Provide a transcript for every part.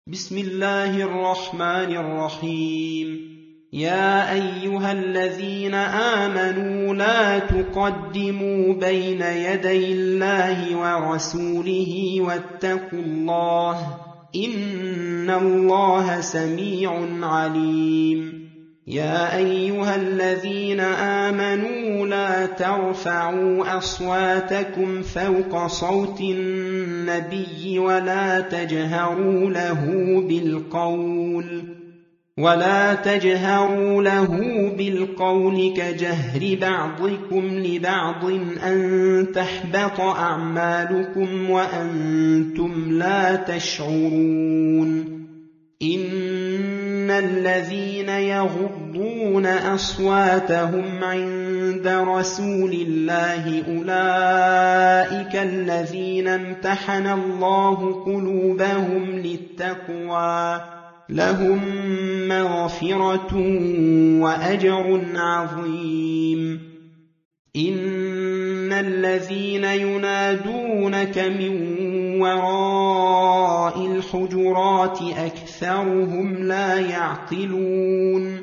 بسم الله الرحمن الرحيم. يا أيها الذين آمنوا لا تقدموا بين يدي الله ورسوله واتقوا الله إن الله سميع عليم. يا أيها الذين آمنوا لا ترفعوا أصواتكم فوق صوت النبي ولا تجهروا له بالقول كجهر بعضكم لبعض أن تحبط أعمالكم وأنتم لا تشعرون. إن الذين يغضون أصواتهم عند رسول الله أولئك الذين امتحن الله قلوبهم للتقوى لهم مغفرة وأجر عظيم. إن الذين ينادونك من وراء الحجرات أكثرهم لا يعقلون.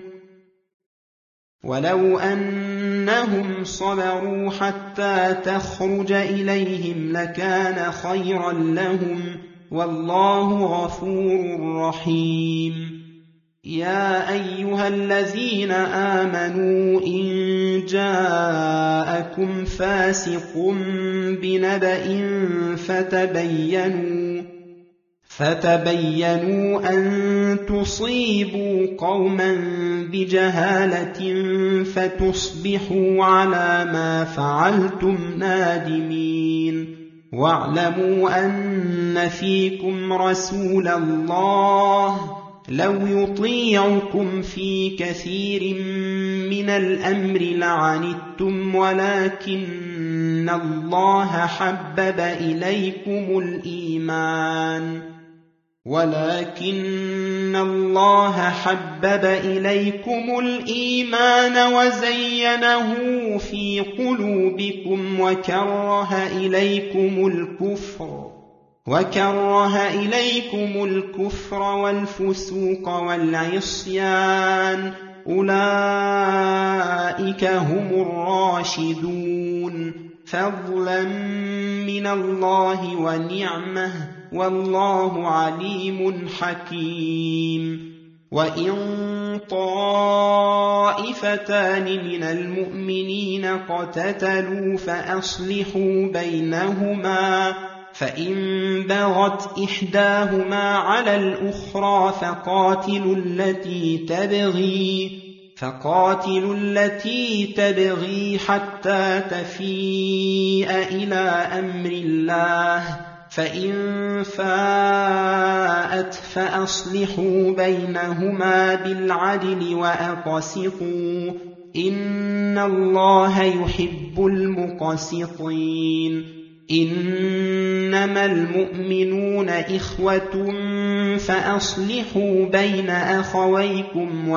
ولو أنهم صبروا حتى تخرج إليهم لكان خيرا لهم والله غفور رحيم. يا أيها الذين آمنوا إن جاءكم فاسق بنبأ فتبينوا أن تصيبوا قوما بجهالة فتصبحوا على ما فعلتم نادمين. واعلموا أن فيكم رسول الله لو يطيعكم في كثير من الأمر لعنتم ولكن الله حبب إليكم الإيمان وزينه في قلوبكم وكره إليكم الكفر والفسوق والعصيان أولئك هم الراشدون فضلا من الله ونعمه والله عليم حكيم. وإن طائفتان من المؤمنين اقتتلوا فأصلحوا بينهما فإن بغت إحداهما على الأخرى فقاتلوا التي تبغي حتى تفيء إلى أمر الله فإن فاءت فأصلحوا بينهما بالعدل وأقسطوا إن الله يحب المقسطين. إنما المؤمنون إخوة فأصلحوا بين أخويكم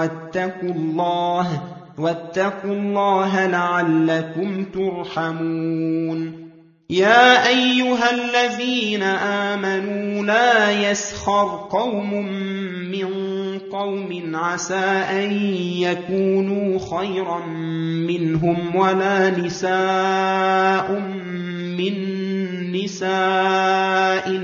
واتقوا الله لعلكم ترحمون. يا أيها الذين آمنوا لا يسخر قوم من قوم عسى أن يكونوا خيرا منهم ولا نساء من نساء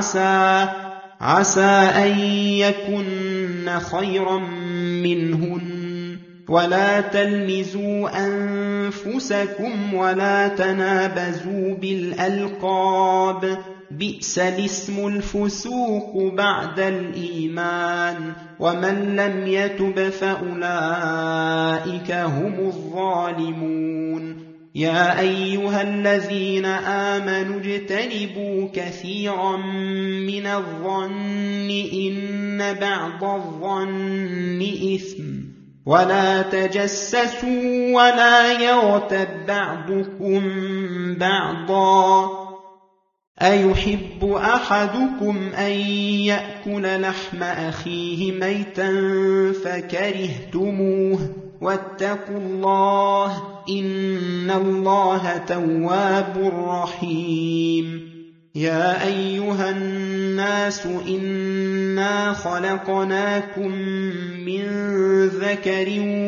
عسى أن يكن خيرا منهن ولا تلمزوا أنفسكم ولا تنابزوا بالألقاب بئس الاسم الفسوق بعد الإيمان ومن لم يتب فأولئك هم الظالمون. يا أيها الذين آمنوا اجتنبوا كثيرا من الظن إن بعض الظن إثم ولا تجسسوا ولا يغتب بعضكم بعضا أيحب أحدكم أن يأكل لحم أخيه ميتا فكرهتموه واتقوا الله إن الله تواب رحيم. يا أيها الناس إنا خلقناكم من ذكر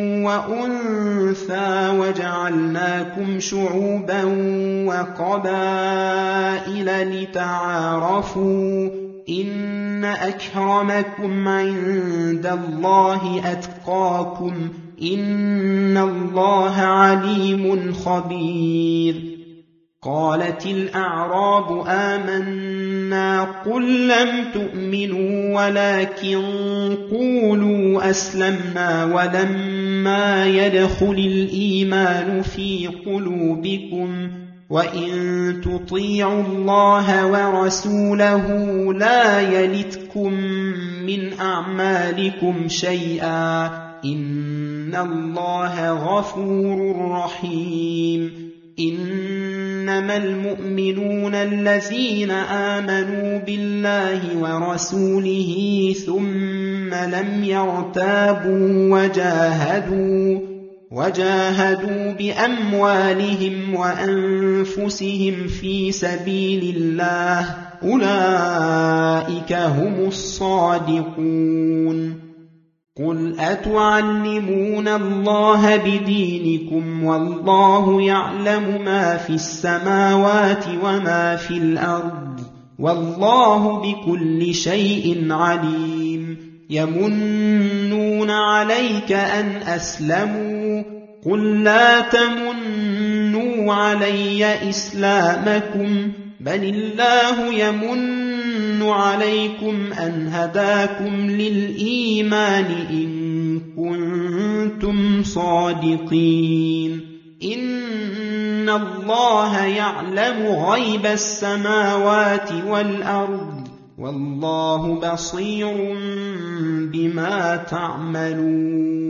وأنثى وجعلناكم شعوبا وقبائل لتعارفوا إن أكرمكم عند الله أتقاكم إن الله عليم خبير. قالت الأعراب آمنا قل لم تؤمنوا ولكن قولوا أسلمنا ولما يدخل الإيمان في قلوبكم وإن تطيعوا الله ورسوله لا يلتكم من أعمالكم شيئا إن الله غفور رحيم. إنما المؤمنون الذين آمنوا بالله ورسوله ثم لم يرتابوا وجاهدوا بأموالهم وأنفسهم في سبيل الله أولئك هم الصادقون. قل أتعلمون الله بدينكم والله يعلم ما في السماوات وما في الأرض والله بكل شيء عليم. يمنون عليك أن أسلموا قل لا تمنوا علي إسلامكم بل الله يمن عليكم أن هداكم للإيمان إن كنتم صادقين. إن الله يعلم غيب السماوات والأرض والله بصير بما تعملون.